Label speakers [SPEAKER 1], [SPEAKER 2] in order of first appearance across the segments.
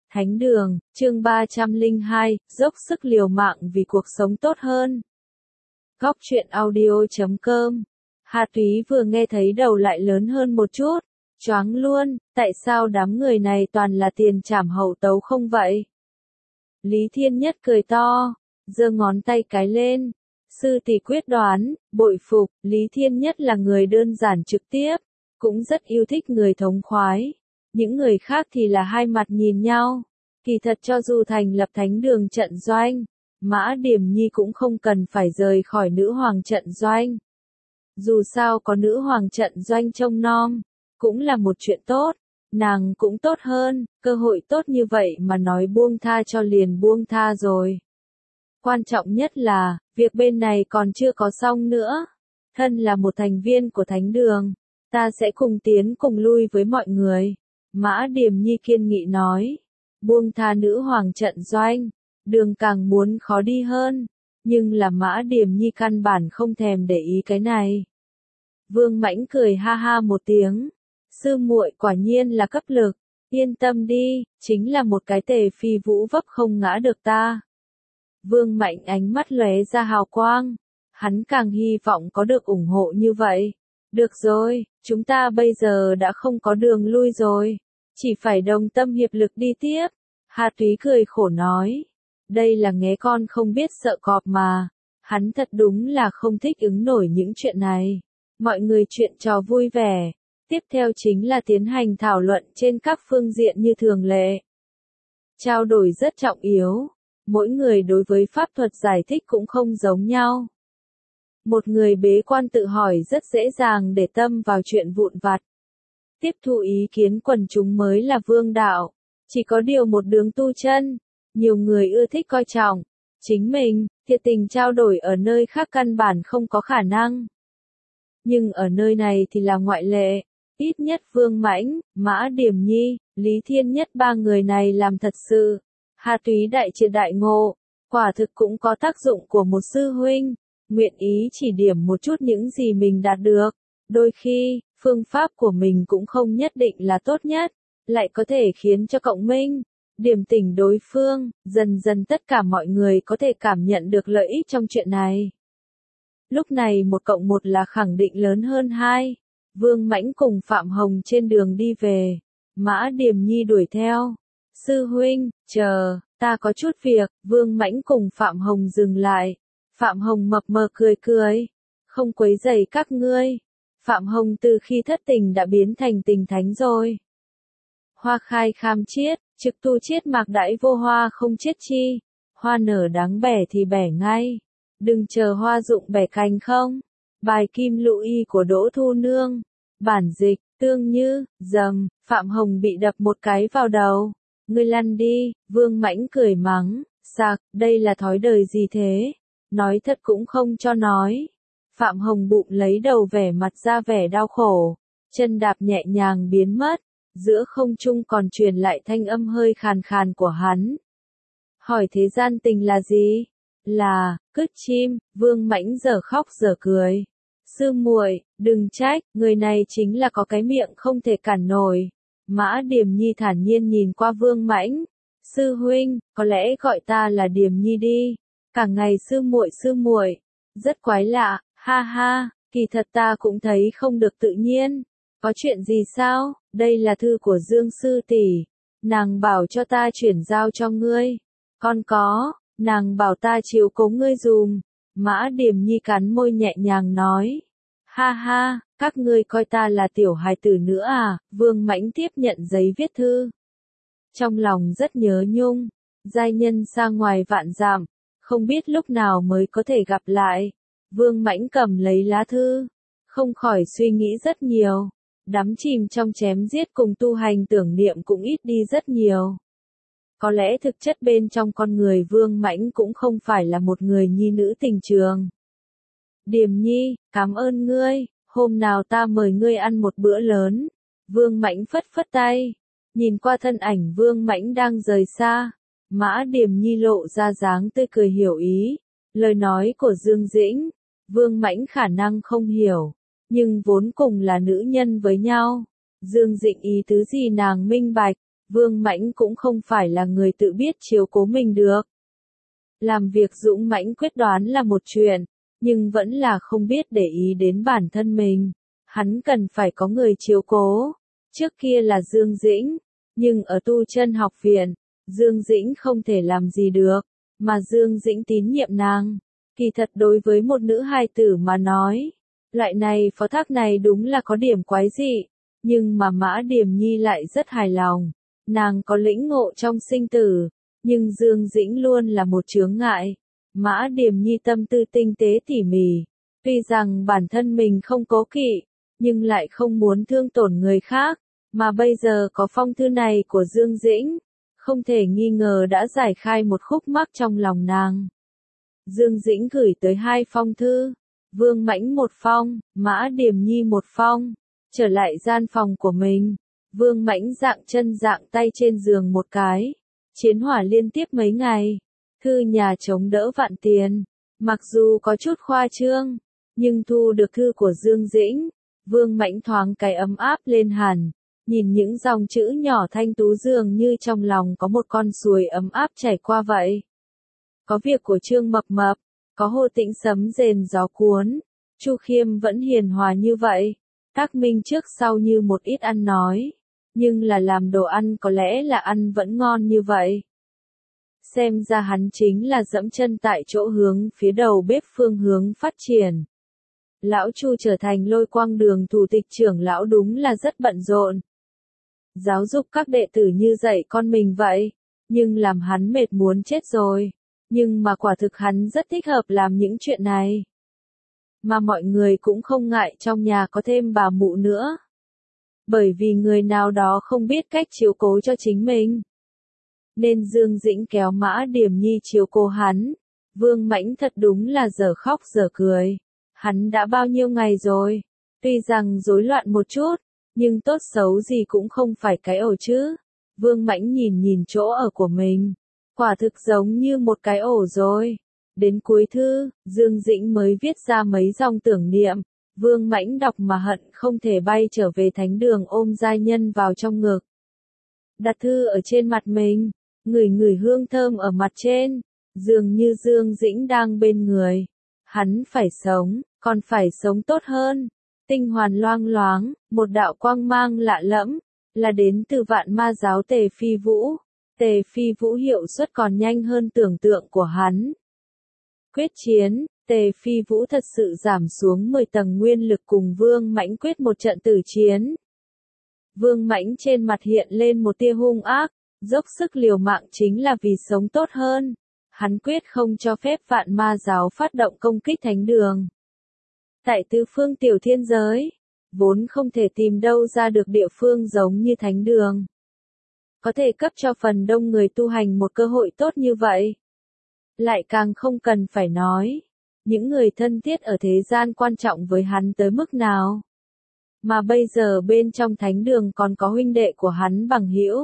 [SPEAKER 1] Thánh đường, chương 302, dốc sức liều mạng vì cuộc sống tốt hơn. Góc truyện audio.com. Hà Túy vừa nghe thấy đầu lại lớn hơn một chút, choáng luôn, tại sao đám người này toàn là tiền trảm hậu tấu không vậy? Lý Thiên Nhất cười to, giơ ngón tay cái lên. Sư tỷ quyết đoán, bội phục, Lý Thiên Nhất là người đơn giản trực tiếp, cũng rất yêu thích người thống khoái. Những người khác thì là hai mặt nhìn nhau. Kỳ thật cho dù thành lập thánh đường trận doanh, Mã Điềm Nhi cũng không cần phải rời khỏi nữ hoàng trận doanh. Dù sao có nữ hoàng trận doanh trông nom, cũng là một chuyện tốt, nàng cũng tốt hơn, cơ hội tốt như vậy mà nói buông tha cho liền buông tha rồi. Quan trọng nhất là, việc bên này còn chưa có xong nữa. Thân là một thành viên của thánh đường, ta sẽ cùng tiến cùng lui với mọi người. Mã Điềm Nhi kiên nghị nói, buông tha nữ hoàng trận doanh, đường càng muốn khó đi hơn, nhưng là Mã Điềm Nhi căn bản không thèm để ý cái này. Vương Mãnh cười ha ha một tiếng, sư muội quả nhiên là cấp lực, yên tâm đi, chính là một cái tề phi vũ vấp không ngã được ta. Vương Mạnh ánh mắt lóe ra hào quang, hắn càng hy vọng có được ủng hộ như vậy. Được rồi, chúng ta bây giờ đã không có đường lui rồi, chỉ phải đồng tâm hiệp lực đi tiếp. Hà Túy cười khổ nói, đây là nghé con không biết sợ cọp mà, hắn thật đúng là không thích ứng nổi những chuyện này. Mọi người chuyện trò vui vẻ, tiếp theo chính là tiến hành thảo luận trên các phương diện như thường lệ. Trao đổi rất trọng yếu, mỗi người đối với pháp thuật giải thích cũng không giống nhau. Một người bế quan tự hỏi rất dễ dàng để tâm vào chuyện vụn vặt. Tiếp thu ý kiến quần chúng mới là vương đạo. Chỉ có điều một đường tu chân, nhiều người ưa thích coi trọng chính mình, thiệt tình trao đổi ở nơi khác căn bản không có khả năng. Nhưng ở nơi này thì là ngoại lệ, ít nhất Vương Mãnh, Mã Điềm Nhi, Lý Thiên Nhất ba người này làm thật sự. Hà Túy đại triệt đại ngộ, quả thực cũng có tác dụng của một sư huynh, nguyện ý chỉ điểm một chút những gì mình đạt được. Đôi khi, phương pháp của mình cũng không nhất định là tốt nhất, lại có thể khiến cho cộng minh, điểm tỉnh đối phương, dần dần tất cả mọi người có thể cảm nhận được lợi ích trong chuyện này. Lúc này 1+1 là khẳng định lớn hơn 2, Vương Mãnh cùng Phạm Hồng trên đường đi về, Mã Điềm Nhi đuổi theo. Sư huynh, chờ, ta có chút việc. Vương Mãnh cùng Phạm Hồng dừng lại. Phạm Hồng mập mờ cười cười, không quấy rầy các ngươi. Phạm Hồng từ khi thất tình đã biến thành tình thánh rồi. Hoa khai kham chiết, trực tu chiết mạc đãi vô hoa không chiết chi. Hoa nở đáng bẻ thì bẻ ngay. Đừng chờ hoa rụng bẻ cành không. Bài Kim Lũ Y của Đỗ Thu Nương. Bản dịch, Tương Như, dầm, Phạm Hồng bị đập một cái vào đầu. Ngươi lăn đi, Vương Mãnh cười mắng, sặc, đây là thói đời gì thế? Nói thật cũng không cho nói. Phạm Hồng bụng lấy đầu vẻ mặt ra vẻ đau khổ, chân đạp nhẹ nhàng biến mất, giữa không trung còn truyền lại thanh âm hơi khàn khàn của hắn. Hỏi thế gian tình là gì? Là, cứt chim. Vương Mãnh giờ khóc giờ cười. Sư muội, đừng trách, người này chính là có cái miệng không thể cản nổi. Mã Điềm Nhi thản nhiên nhìn qua Vương Mãnh. Sư huynh, có lẽ gọi ta là Điềm Nhi đi. Cả ngày sư muội, rất quái lạ, ha ha, kỳ thật ta cũng thấy không được tự nhiên. Có chuyện gì sao? Đây là thư của Dương sư tỷ, nàng bảo cho ta chuyển giao cho ngươi. Con có, nàng bảo ta chiếu cố ngươi dùm. Mã Điềm Nhi cắn môi nhẹ nhàng nói. Ha ha, các ngươi coi ta là tiểu hài tử nữa à? Vương Mãnh tiếp nhận giấy viết thư. Trong lòng rất nhớ nhung, giai nhân xa ngoài vạn dặm, không biết lúc nào mới có thể gặp lại. Vương Mãnh cầm lấy lá thư, không khỏi suy nghĩ rất nhiều, đắm chìm trong chém giết cùng tu hành tưởng niệm cũng ít đi rất nhiều. Có lẽ thực chất bên trong con người Vương Mãnh cũng không phải là một người nhi nữ tình trường. Điềm Nhi, cảm ơn ngươi, hôm nào ta mời ngươi ăn một bữa lớn. Vương Mãnh phất phất tay, nhìn qua thân ảnh Vương Mãnh đang rời xa, Mã Điềm Nhi lộ ra dáng tươi cười hiểu ý. Lời nói của Dương Dĩnh, Vương Mãnh khả năng không hiểu, nhưng vốn cùng là nữ nhân với nhau. Dương Dĩnh ý tứ gì nàng minh bạch, Vương Mãnh cũng không phải là người tự biết chiếu cố mình được. Làm việc dũng mãnh quyết đoán là một chuyện, nhưng vẫn là không biết để ý đến bản thân mình. Hắn cần phải có người chiếu cố. Trước kia là Dương Dĩnh, nhưng ở tu chân học viện, Dương Dĩnh không thể làm gì được, mà Dương Dĩnh tín nhiệm nàng. Kỳ thật đối với một nữ hài tử mà nói, loại này phó thác này đúng là có điểm quái dị, nhưng mà Mã Điềm Nhi lại rất hài lòng. Nàng có lĩnh ngộ trong sinh tử, nhưng Dương Dĩnh luôn là một chướng ngại. Mã Điềm Nhi tâm tư tinh tế tỉ mỉ, tuy rằng bản thân mình không cố kỵ, nhưng lại không muốn thương tổn người khác, mà bây giờ có phong thư này của Dương Dĩnh, không thể nghi ngờ đã giải khai một khúc mắc trong lòng nàng. Dương Dĩnh gửi tới 2 phong thư, Vương Mãnh một phong, Mã Điềm Nhi một phong. Trở lại gian phòng của mình, Vương Mãnh dạng chân dạng tay trên giường một cái. Chiến hỏa liên tiếp mấy ngày, thư nhà chống đỡ vạn tiền. Mặc dù có chút khoa trương, nhưng thu được thư của Dương Dĩnh, Vương Mãnh thoáng cái ấm áp lên hẳn. Nhìn những dòng chữ nhỏ thanh tú dường như trong lòng có một con suối ấm áp chảy qua vậy. Có việc của Trương Mập Mập, có Hồ Tĩnh sấm rền gió cuốn, Chu Khiêm vẫn hiền hòa như vậy. Tác Minh trước sau như một ít ăn nói, nhưng là làm đồ ăn có lẽ là ăn vẫn ngon như vậy. Xem ra hắn chính là dẫm chân tại chỗ hướng phía đầu bếp phương hướng phát triển. Lão Chu trở thành Lôi Quang Đường thủ tịch trưởng lão đúng là rất bận rộn. Giáo dục các đệ tử như dạy con mình vậy, nhưng làm hắn mệt muốn chết rồi. Nhưng mà quả thực hắn rất thích hợp làm những chuyện này. Mà mọi người cũng không ngại trong nhà có thêm bà mụ nữa. Bởi vì người nào đó không biết cách chiếu cố cho chính mình. Nên Dương Dĩnh kéo Mã Điềm Nhi chiếu cố hắn. Vương Mãnh thật đúng là dở khóc dở cười. Hắn đã bao nhiêu ngày rồi. Tuy rằng rối loạn một chút, nhưng tốt xấu gì cũng không phải cái ổ chứ. Vương Mãnh nhìn chỗ ở của mình. Quả thực giống như một cái ổ rồi. Đến cuối thư, Dương Dĩnh mới viết ra mấy dòng tưởng niệm. Vương Mãnh đọc mà hận không thể bay trở về thánh đường ôm giai nhân vào trong ngực. Đặt thư ở trên mặt mình, ngửi hương thơm ở mặt trên, dường như Dương Dĩnh đang bên người. Hắn phải sống, còn phải sống tốt hơn. Tinh hoàn loang loáng, một đạo quang mang lạ lẫm, là đến từ Vạn Ma giáo Tề Phi Vũ. Tề Phi Vũ hiệu suất còn nhanh hơn tưởng tượng của hắn. Quyết chiến, Tề Phi Vũ thật sự giảm xuống 10 tầng nguyên lực cùng Vương Mãnh quyết một trận tử chiến. Vương Mãnh trên mặt hiện lên một tia hung ác, dốc sức liều mạng chính là vì sống tốt hơn. Hắn quyết không cho phép Vạn Ma giáo phát động công kích thánh đường. Tại tứ phương tiểu thiên giới, vốn không thể tìm đâu ra được địa phương giống như thánh đường. Có thể cấp cho phần đông người tu hành một cơ hội tốt như vậy. Lại càng không cần phải nói, những người thân thiết ở thế gian quan trọng với hắn tới mức nào. Mà bây giờ bên trong thánh đường còn có huynh đệ của hắn bằng hữu.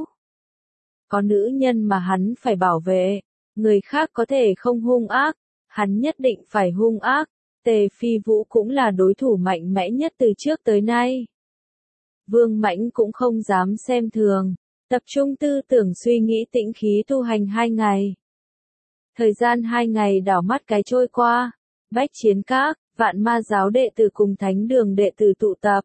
[SPEAKER 1] Có nữ nhân mà hắn phải bảo vệ, người khác có thể không hung ác, hắn nhất định phải hung ác. Tề Phi Vũ cũng là đối thủ mạnh mẽ nhất từ trước tới nay. Vương Mãnh cũng không dám xem thường, tập trung tư tưởng suy nghĩ tĩnh khí tu hành 2 ngày. Thời gian 2 ngày đảo mắt cái trôi qua, Bách Chiến Các, Vạn Ma giáo đệ tử cùng thánh đường đệ tử tụ tập.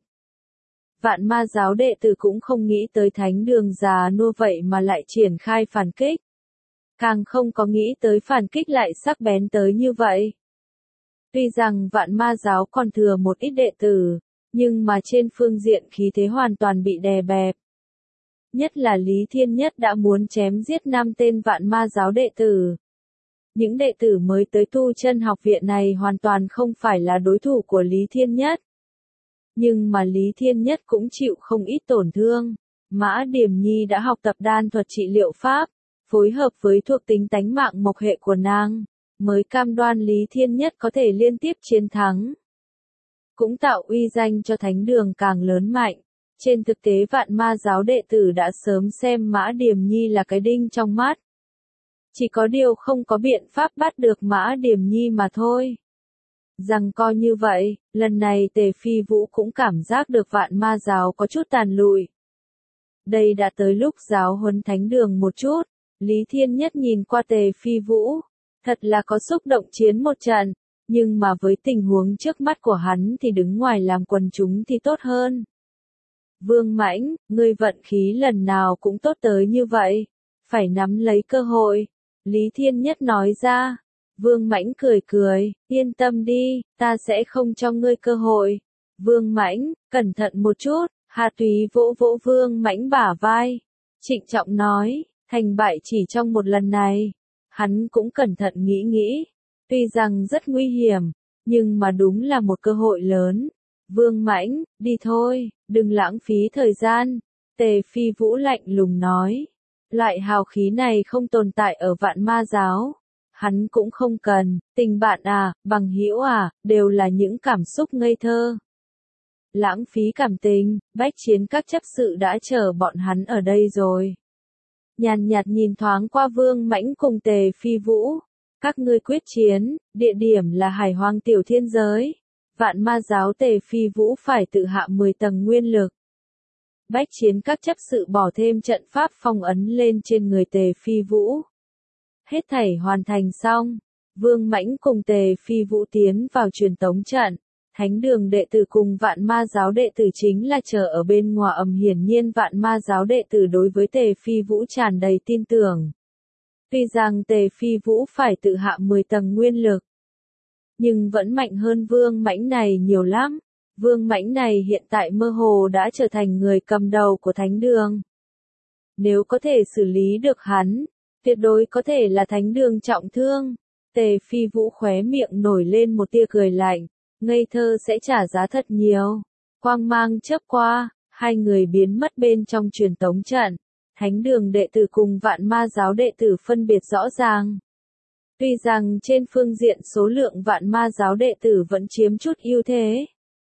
[SPEAKER 1] Vạn Ma giáo đệ tử cũng không nghĩ tới thánh đường già nua vậy mà lại triển khai phản kích. Càng không có nghĩ tới phản kích lại sắc bén tới như vậy. Tuy rằng Vạn Ma giáo còn thừa một ít đệ tử, nhưng mà trên phương diện khí thế hoàn toàn bị đè bẹp. Nhất là Lý Thiên Nhất đã muốn chém giết 5 tên Vạn Ma giáo đệ tử. Những đệ tử mới tới tu chân học viện này hoàn toàn không phải là đối thủ của Lý Thiên Nhất. Nhưng mà Lý Thiên Nhất cũng chịu không ít tổn thương. Mã Điềm Nhi đã học tập đan thuật trị liệu pháp, phối hợp với thuộc tính tánh mạng mộc hệ của nàng, mới cam đoan Lý Thiên Nhất có thể liên tiếp chiến thắng. Cũng tạo uy danh cho thánh đường càng lớn mạnh. Trên thực tế Vạn Ma giáo đệ tử đã sớm xem Mã Điềm Nhi là cái đinh trong mắt. Chỉ có điều không có biện pháp bắt được Mã Điềm Nhi mà thôi. Rằng coi như vậy, lần này Tề Phi Vũ cũng cảm giác được Vạn Ma giáo có chút tàn lụi. đây đã tới lúc giáo huấn Thánh Đường một chút. Lý Thiên Nhất nhìn qua Tề Phi Vũ, thật là có xúc động chiến một trận, nhưng mà với tình huống trước mắt của hắn thì đứng ngoài làm quần chúng thì tốt hơn. Vương Mãnh, ngươi vận khí lần nào cũng tốt tới như vậy, phải nắm lấy cơ hội. Lý Thiên Nhất nói ra. Vương Mãnh cười cười, yên tâm đi, ta sẽ không cho ngươi cơ hội. Vương Mãnh, cẩn thận một chút. Hà Túy vỗ vỗ Vương Mãnh bả vai. Trịnh trọng nói, thành bại chỉ trong một lần này. Hắn cũng cẩn thận nghĩ nghĩ. Tuy rằng rất nguy hiểm, nhưng mà đúng là một cơ hội lớn. Vương Mãnh, đi thôi, đừng lãng phí thời gian. Tề Phi Vũ lạnh lùng nói. Loại hào khí này không tồn tại ở Vạn Ma giáo. Hắn cũng không cần, tình bạn à, bằng hữu à, đều là những cảm xúc ngây thơ. Lãng phí cảm tình, bách chiến các chấp sự đã chờ bọn hắn ở đây rồi. Nhàn nhạt nhìn thoáng qua Vương Mãnh cùng Tề Phi Vũ. Các ngươi quyết chiến, địa điểm là Hải Hoang Tiểu Thiên Giới. Vạn Ma giáo Tề Phi Vũ phải tự hạ 10 tầng nguyên lực. Bách chiến các chấp sự bỏ thêm trận pháp phong ấn lên trên người Tề Phi Vũ. Hết thảy hoàn thành xong, Vương Mãnh cùng Tề Phi Vũ tiến vào truyền tống trận. Thánh Đường đệ tử cùng Vạn Ma giáo đệ tử chính là chờ ở bên ngoài, hiển nhiên Vạn Ma giáo đệ tử đối với Tề Phi Vũ tràn đầy tin tưởng. Tuy rằng Tề Phi Vũ phải tự hạ 10 tầng nguyên lực, nhưng vẫn mạnh hơn Vương Mãnh này nhiều lắm. Vương Mãnh này hiện tại mơ hồ đã trở thành người cầm đầu của Thánh Đường. Nếu có thể xử lý được hắn, tuyệt đối có thể là Thánh Đường trọng thương. Tề Phi Vũ khóe miệng nổi lên một tia cười lạnh, ngây thơ sẽ trả giá thật nhiều. Quang mang chớp qua, hai người biến mất bên trong truyền tống trận. Thánh Đường đệ tử cùng Vạn Ma giáo đệ tử phân biệt rõ ràng. Tuy rằng trên phương diện số lượng Vạn Ma giáo đệ tử vẫn chiếm chút ưu thế.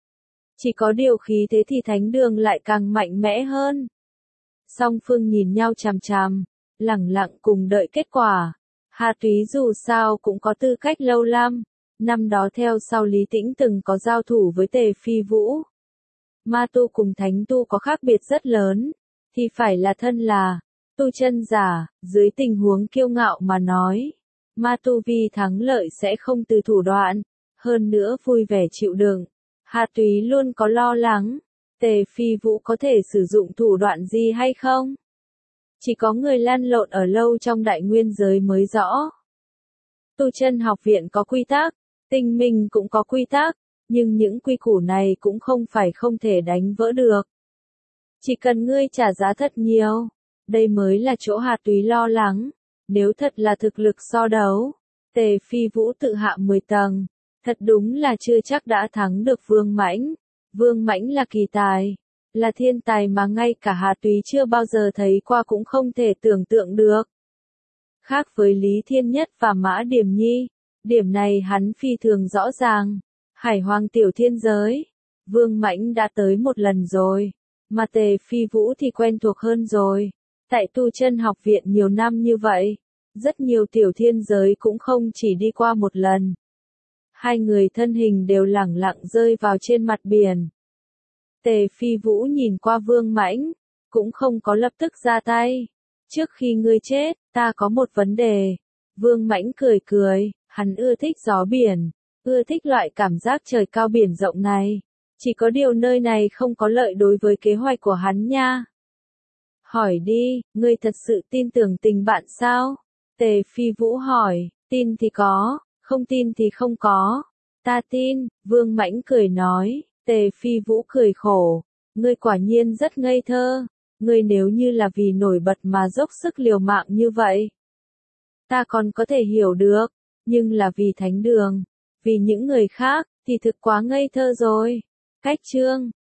[SPEAKER 1] Chỉ có điều khí thế thì Thánh Đường lại càng mạnh mẽ hơn. Song phương nhìn nhau chằm chằm, lẳng lặng cùng đợi kết quả. Hà Túy dù sao cũng có tư cách lâu năm. Năm đó theo sau Lý Tĩnh từng có giao thủ với Tề Phi Vũ. Ma tu cùng thánh tu có khác biệt rất lớn, thì phải là thân là tu chân giả, dưới tình huống kiêu ngạo mà nói. Ma tu vì thắng lợi sẽ không từ thủ đoạn, hơn nữa vui vẻ chịu đựng. Hà Túy luôn có lo lắng, Tề Phi Vũ có thể sử dụng thủ đoạn gì hay không? Chỉ có người lăn lộn ở lâu trong đại nguyên giới mới rõ. Tu chân học viện có quy tắc, tinh minh cũng có quy tắc, nhưng những quy củ này cũng không phải không thể đánh vỡ được. Chỉ cần ngươi trả giá thật nhiều, đây mới là chỗ Hà Túy lo lắng. Nếu thật là thực lực so đấu, Tề Phi Vũ tự hạ 10 tầng, thật đúng là chưa chắc đã thắng được Vương Mãnh. Vương Mãnh là kỳ tài, là thiên tài mà ngay cả Hà Túy chưa bao giờ thấy qua cũng không thể tưởng tượng được. Khác với Lý Thiên Nhất và Mã Điểm Nhi, điểm này hắn phi thường rõ ràng. Hải Hoang Tiểu Thiên Giới, Vương Mãnh đã tới một lần rồi, mà Tề Phi Vũ thì quen thuộc hơn rồi. Tại tu chân học viện nhiều năm như vậy, rất nhiều tiểu thiên giới cũng không chỉ đi qua một lần. Hai người thân hình đều lẳng lặng rơi vào trên mặt biển. Tề Phi Vũ nhìn qua Vương Mãnh, cũng không có lập tức ra tay. Trước khi ngươi chết, ta có một vấn đề. Vương Mãnh cười cười, hắn ưa thích gió biển, ưa thích loại cảm giác trời cao biển rộng này. Chỉ có điều nơi này không có lợi đối với kế hoạch của hắn nha. Hỏi đi, ngươi thật sự tin tưởng tình bạn sao? Tề Phi Vũ hỏi, tin thì có, không tin thì không có. Ta tin, Vương Mãnh cười nói. Tề Phi Vũ cười khổ, ngươi quả nhiên rất ngây thơ. Ngươi nếu như là vì nổi bật mà dốc sức liều mạng như vậy, ta còn có thể hiểu được, nhưng là vì Thánh Đường, vì những người khác, thì thực quá ngây thơ rồi. Cách chương